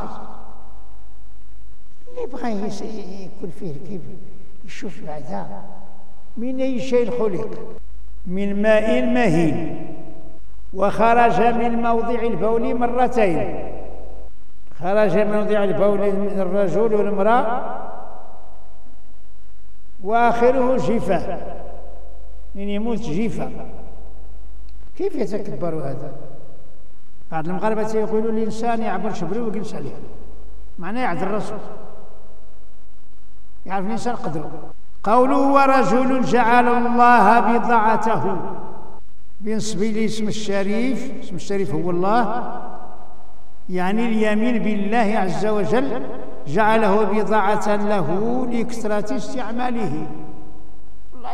اللي بغى يكون فيه الكبر يشوف بعدها من أي شيء خلق، من ماء مهين، وخرج من موضع البول مرتين، خرج من موضع البول الرجل والمرأة وآخره جفة، من يموت جفة. كيف يتكبر هذا؟ بعض المغاربة يقولوا الإنسان يعبر شبره ويجلس عليه، معناه يعدل راسه، يعرف الإنسان قدره. قوله ورجل جعل الله بضاعته بنسب الاسم الشريف، اسم الشريف هو الله، يعني اليمين بالله عز وجل، جعله بضاعة له لكثرة استعماله. والله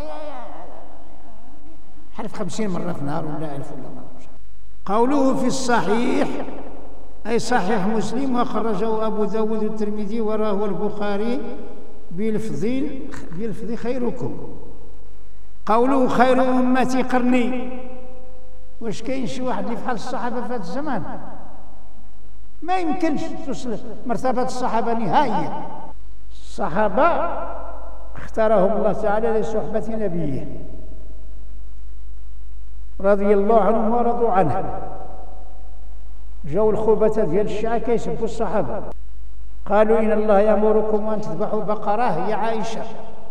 حلف خمسين مرة في النهار ولا ألف ولا مرة. قوله في الصحيح أي صحيح مسلم، وخرجه أبو داود والترمذي وراه البخاري بلفظ بلفظ خيركم. قوله خير أمتي قرني، واش كاين شي واحد اللي فحال الصحابة في هذا الزمان؟ ما يمكنش توصل مرتبة الصحابة نهائيا. الصحابة اختارهم الله تعالى لصحبة نبيه رضي الله عنهم ورضوا عنه. جاو الخبثاء ديال الشيعة كيسبوا الصحابة، قالوا إن الله يأمركم أن تذبحوا بقرة يا عائشة،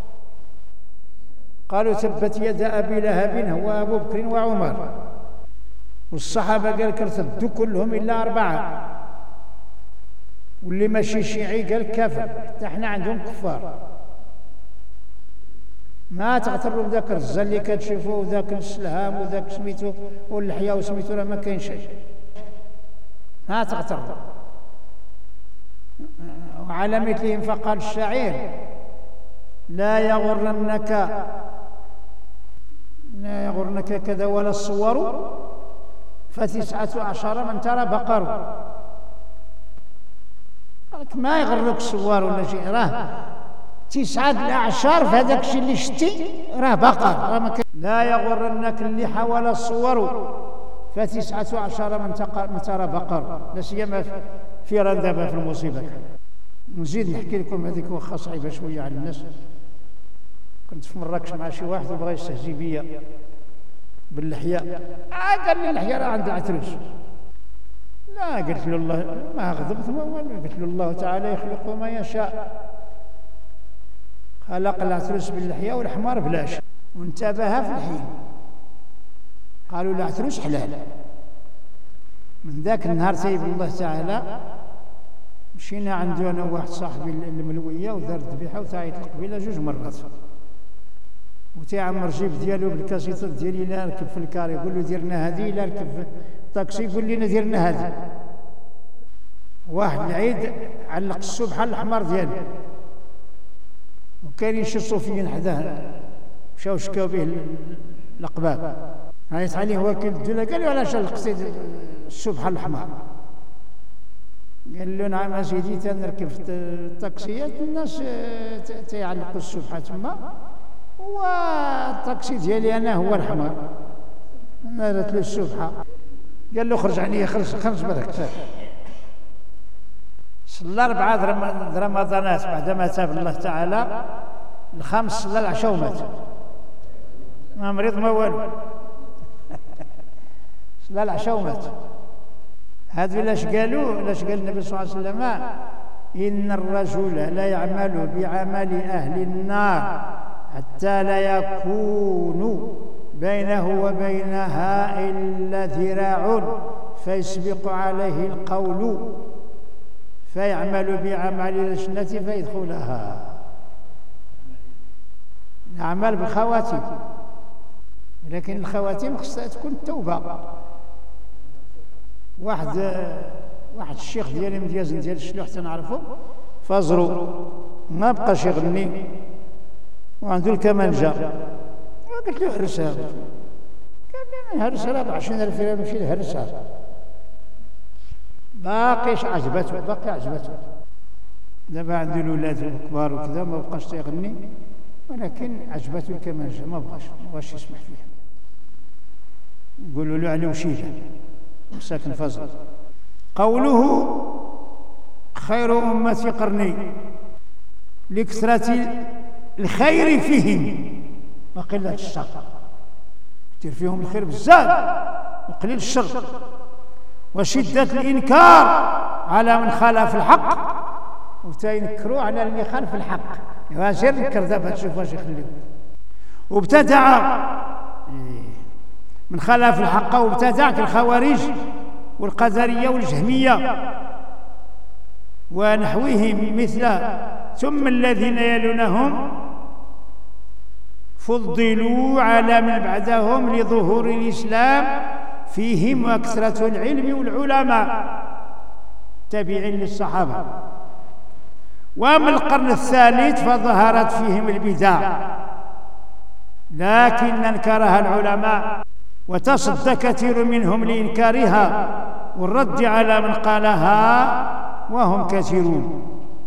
قالوا تبت يد أبي لهب هو أبو بكر وعمر. والصحابة قال ارتدوا كلهم إلا أربعة، واللي ماشي شيعي قال كافر، حتى احنا عندهم كفار. ما تغتروا بذاك الرزة اللي كتشوفوه وذاك السلهام وذاك سميتو واللحية وسميتو، راه ما كاين شيء، ما تغتروا. وعلى مثلهم فقال الشاعر لا يغرنك لا يغرنك كذا ولا الصور، فتسعة عشر من ترى بقر. ما يغرك الصور ولا شيء، راه تسعة الأعشار في هذاك الشيء اللي شتي راه بقر، راه ما كاين. لا يغرنك اللحى ولا الصور، فتسعة عشر من ترى بقر. لا سيما في ايران دابا في المصيبة. نزيد نحكي لكم هذيك واخا صعيبة شوية على الناس. كنت في مراكش مع شي واحد وبغى يستهزي بيا باللحية، آه قال لي اللحية راه عند العتروس. لا قلت له الله، ما غضبت ما والو، قلت له الله تعالى يخلق ما يشاء، خلق العتروس باللحية والحمار بلاش، وانتبه في الحين. قالوا العتروس حلال. من ذاك النهار تيب الله تعالى مشينا عنده انا واحد صاحبي الملويه ودار ذبيحه وتعيط القبيله جوج مرات، وتيعمر جيب ديالو بالكاسيطات ديالي، لا ركب في الكار يقول له ديرنا هذه، لا ركب في الطاكسي يقول لنا ديرنا هذه. واحد العيد علق السبحه الاحمر ديالو، وكاينين شي صوفيين حداه مشاو شكاو به الاقباب، عيط عليه وكيل الدوله قال له علاش لقيتي السبحه الاحمر؟ قال له نعم اسيدي تنركب في الطاكسيات الناس تيعلقوا السبحه تما، والطاكسي ديالي انا هو الاحمر، انا درت له السبحه. قال له خرج عليا، خرج خرج برك. صلى أربعة رمضانات بعدما تاب الله تعالى، الخامس صلى العشاء ومات، ما مريض ما والو. صلى العشاء ومات. هذو لاش قالوا، لاش قال النبي صلى الله عليه وسلم إن الرجل لا يعمل بعمل أهل النار حتى لا يكون بينه وبينها إلا ذراع فيسبق عليه القول فيعمل بعمل الجنة فيدخلها. نعمل بالخواتيم، لكن الخواتيم خصها تكون التوبة. واحد واحد الشيخ ديالي مديازن ديال الشلوح تنعرفو، فازرو ما بقاش يغني وعنده الكمانجة، قلت له هرسها، قال لي نهرسها راه بعشرين ألف ريال نمشي نهرسها. باقيش عجبته، باقي عجبته. دابا عنده الولاد كبار وكذا ما بقاش تيغني، ولكن عجبته الكمانجة، ما بغاش ما بغاش يسمح فيها. يقولوا له علي وشيله ساكن فازر. قوله خير أمتي قرني لكثرة الخير فيهم وقلة الشر. كثير فيهم الخير بزاف وقليل الشر، وشدة الإنكار على من خالف الحق، وتينكروا على اللي خالف الحق. يا سير نكر دابا تشوف واش يخليو. وابتدع من خالف الحق، وابتدع كالخوارج والقدرية والجهمية ونحوهم مثل ثم الذين يلونهم فضلوا على من بعدهم لظهور الإسلام فيهم وكثرة العلم والعلماء تابعين للصحابة. وأما القرن الثالث فظهرت فيهم البدع لكن أنكرها العلماء، وتصدى كثير منهم لإنكارها والرد على من قالها وهم كثيرون.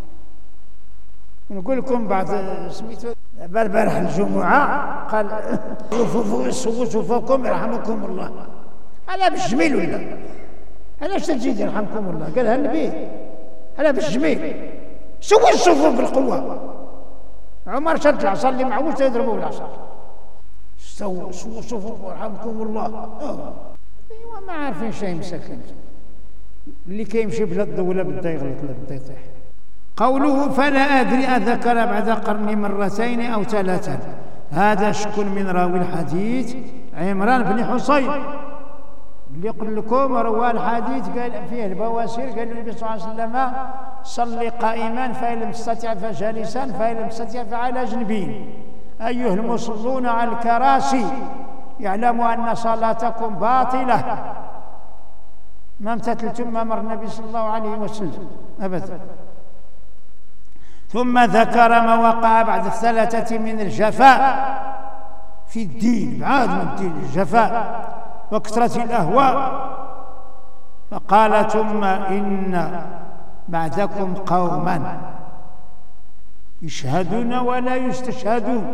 نقول لكم بعض سميتو البارح الجمعة قال صووا صفوكم يرحمكم الله. هذا بالجميل ولا؟ علاش تجي يرحمكم الله؟ قالها النبي. هذا بالجميل. سووا الصفوف بالقوة. عمر شد العصا اللي معه يضربوه بالعصا. سووا سووا الصفوف يرحمكم الله. اه ايوا ما عارفين شيء مساكين. اللي كيمشي بلا ولا بدا يغلط ولا بدا يطيح. قوله فلا أدري أذكر بعد قرن مرتين أو ثلاثا، هذا شك من راوي الحديث عمران بن حصين اللي قل لكم روى الحديث قال فيه البواسير. قال النبي صلى الله عليه وسلم صلي قائما فإن لم تستطع فجالسا فإن لم تستطع فعلى جنبين أيها المصلون على الكراسي يعلموا أن صلاتكم باطلة ما امتثلتم ما أمر النبي صلى الله عليه وسلم أبدا. ثم ذكر ما وقع بعد الثلاثة من الجفاء في الدين، بعاد من الدين الجفاء وكثرة الأهواء، فقال ثم إن بعدكم قوما يشهدون ولا يستشهدون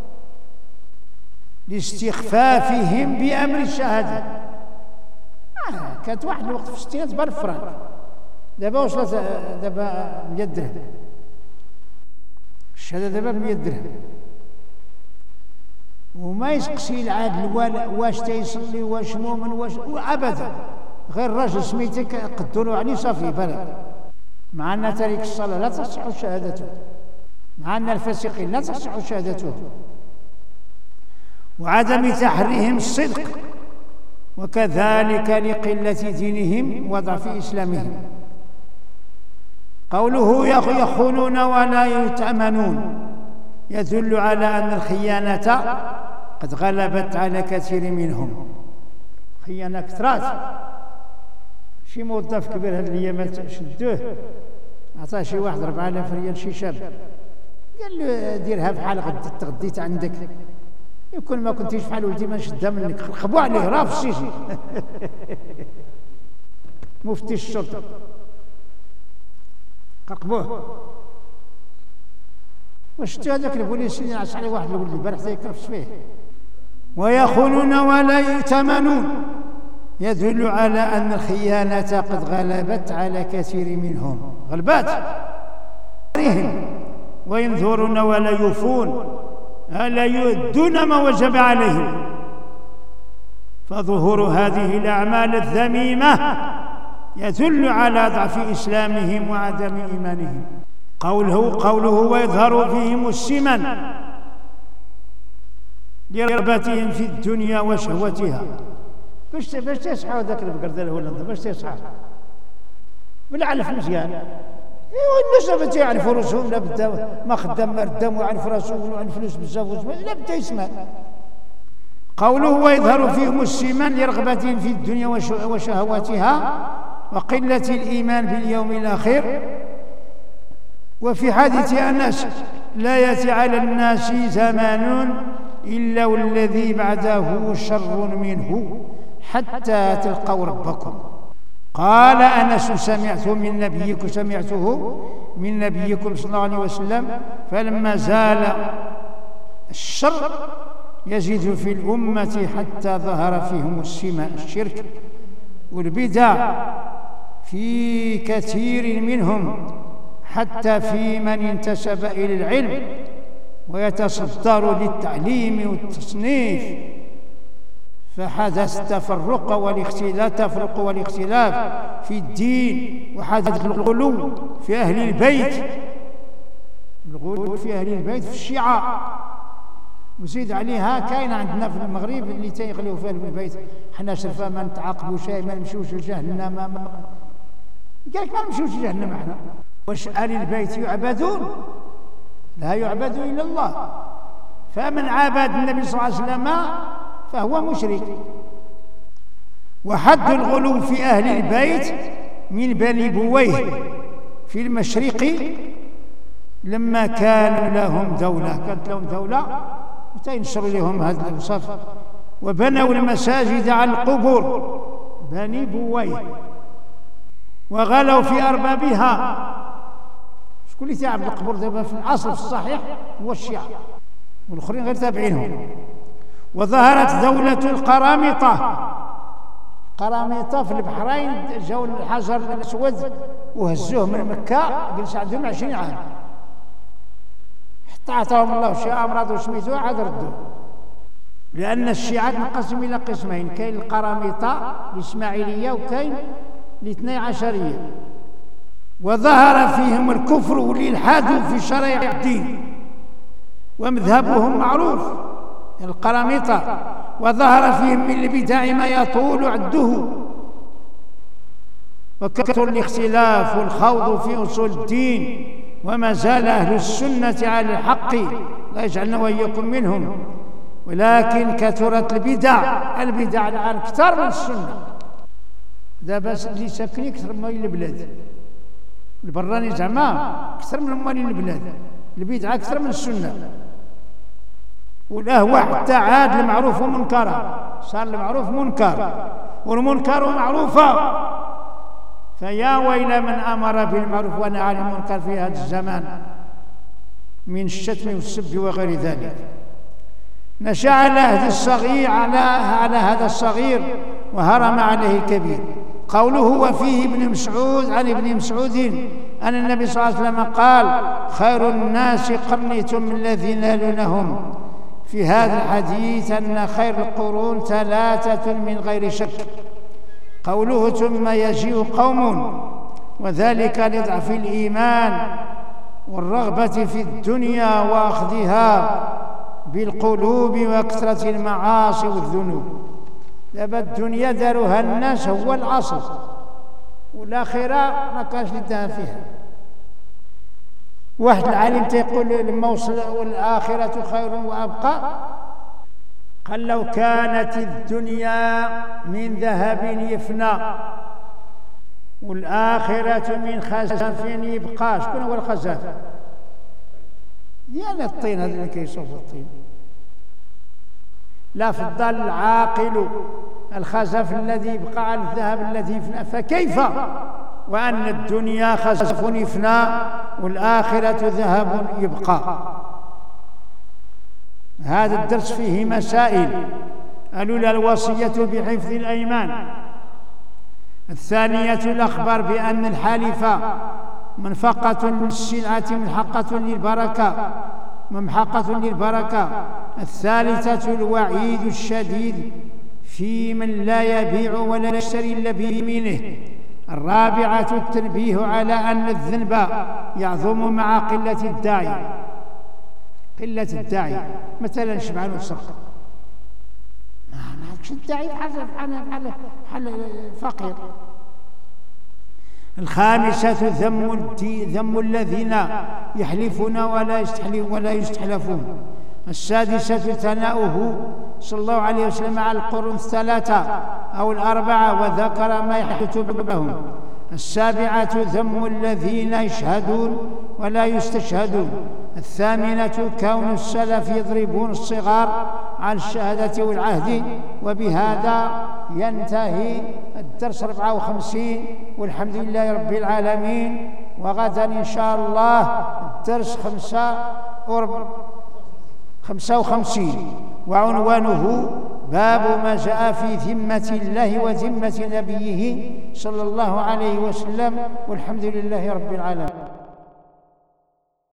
لاستخفافهم بأمر الشهادة. آه كانت واحد الوقت في الستينات بألف فرنك، دابا وصلت دابا مية درهم الشهادة، دابا بمية درهم. وما يسقسي العادل واش تيصلي واش مؤمن واش أبدا، غير راجل سميتك قدروا عليه صافي بلد. مع أن تارك الصلاة لا تصح شهادته، مع أن الفاسقين لا تصح شهادته، وعدم تحريهم الصدق، وكذلك لقلة دينهم وضعف إسلامهم. قوله يخونون ولا يؤتمنون يدل على أن الخيانة قد غلبت على كثير منهم. خيانة كثرات. شي موظف كبير هاد الأيامات شدوه عطاه شي واحد ربعة آلاف ريال شي شاب، قال له ديرها بحال غدي تغديت عندك، يكون ما كنتيش بحال ولدي ما نشدها منك. خبوا عليه راه في السجن. مفتش الشرطة قرقبوه. وشتو هذاك البوليسي اللي عاش عليه واحد الولد البارح تيكرفس فيه. ويخونون ولا يؤتمنون يدل على أن الخيانة قد غلبت على كثير منهم. غلبات وينذرون ولا يوفون ألا يؤدون ما وجب عليهم. فظهور هذه الأعمال الذميمة يدل على ضعف إسلامهم وعدم إيمانهم. قوله قوله ويظهر فيهم السمن لرغبتهم في الدنيا وشهوتها. باش باش تسعى ذاك البقردله ولا باش تسعى بالعلف مزيان. ايوا الناس ما يعرفوا راسهم، لا بدا ما خدام ما ردام ويعرف راسهم وعن فلوس بزاف لا بدا يسمع. قوله ويظهر فيهم السمن لرغبتهم في الدنيا وشهواتها وقلة الإيمان باليوم الآخر. وفي حديث أنس لا يأتي على الناس زمان إلا والذي بعده شر منه حتى تلقوا ربكم. قال أنس سمعت من نبيكم سمعته من نبيكم صلى الله عليه وسلم فلما زال الشر يزيد في الأمة حتى ظهر فيهم السمن الشرك والبدع في كثير منهم حتى في من انتسب إلى العلم ويتصدر للتعليم والتصنيف. فحدث التفرق والاختلاف تفرق والاختلاف في الدين، وحدث الغلو في أهل البيت، الغلو في أهل البيت في الشيعة. وزيد عليها كاين عندنا في المغرب اللي تيغليو في أهل البيت، حنا شرفا ما نتعاقبوا شيء ما نمشيوش لجهنم. قال لك ما نمشيوش لجهنم احنا. واش آل البيت يعبدون؟ لا يعبد إلا الله. فمن عابد النبي صلى الله عليه وسلم فهو مشرك. وحد الغلو في أهل البيت من بني بويه في المشرق لما كان لهم دولة، كانت لهم دولة وتنشروا لهم هذا الوصف، وبنوا المساجد على القبور بني بويه وغلوا في أربابها. شكون اللي تعبد القبور دابا في العصر الصحيح هو الشيعة والآخرين غير تابعينهم. وظهرت دولة القرامطة. قرامطة في البحرين جاوا الحجر الأسود وهزوه من مكة، جلس عندهم عشرين عام حتى عطاهم الله الشيعة أمراض وسميتوها عاد ردوه. لأن الشيعة تنقسم إلى قسمين، كاين القرامطة الإسماعيلية وكاين الاثني عشرية. وظهر فيهم الكفر والإلحاد في شرائع الدين ومذهبهم معروف القرامطة. وظهر فيهم من البدع ما يطول عده وكثر الاختلاف والخوض في أصول الدين. وما زال أهل السنة على الحق، لا يجعلنا وإياكم منهم، ولكن كثرت البدع. البدع الآن أكثر من السنة. دابا اللي ساكنين أكثر من البلاد البراني زعما أكثر من أموال البلاد. البدعة أكثر من السنة. والأهواء حتى عاد المعروف ومنكر، صار المعروف منكر والمنكر معروفة. فيا ويل من أمر بالمعروف ونهى عن المنكر في هذا الزمان من الشتم والسب وغير ذلك. نشأ على هذا الصغير على على هذا الصغير وهرم عليه الكبير. قوله وفيه ابن مسعود عن ابن مسعود أن النبي صلى الله عليه وسلم قال خير الناس قرني ثم الذين يلونهم. في هذا الحديث أن خير القرون ثلاثة من غير شك. قوله ثم يجيء قوم وذلك لضعف الإيمان والرغبة في الدنيا وأخذها بالقلوب وكثرة المعاصي والذنوب. دابا الدنيا داروها الناس هو الأصل، والآخرة ما كانش لدها فيها. واحد العالم تيقول لما وصل والآخرة خير وأبقى، قال لو كانت الدنيا من ذهب يفنى والآخرة من خزف يبقى، شكون هو الخزف؟ ديال الطين، هذا اللي كيصوف الطين. لا فضل العاقل الخزف الذي يبقى على الذهب الذي يفنى، فكيف وأن الدنيا خزف يفنى والآخرة ذهب يبقى؟ هذا الدرس فيه مسائل. الأولى الوصية بحفظ الأيمان، الثانية الأخبار بأن الحلف منفقة للسلعة ممحقة للبركة ممحقة للبركة، الثالثة الوعيد الشديد في من لا يبيع ولا يشتري إلا بيمينه، الرابعة التنبيه على أن الذنب يعظم مع قلة الداعي قلة الداعي مثلا شبعان وسرق، ما عندكش الداعي بحال بحال بحال فقير. الخامسة ذم ذم الذين يحلفون ولا يستحلف ولا يستحلفون، السادسة ثناؤه صلى الله عليه وسلم على القرون الثلاثة أو الأربعة وذكر ما يحدث بهم، السابعة ذم الذين يشهدون ولا يستشهدون، الثامنة كون السلف يضربون الصغار عن الشهادة والعهد. وبهذا ينتهي الدرس أربعة وخمسين، والحمد لله رب العالمين. وغدا إن شاء الله الدرس خمسة وخمسين، وعنوانه باب ما جاء في ذمة الله وذمة نبيه صلى الله عليه وسلم، والحمد لله رب العالمين.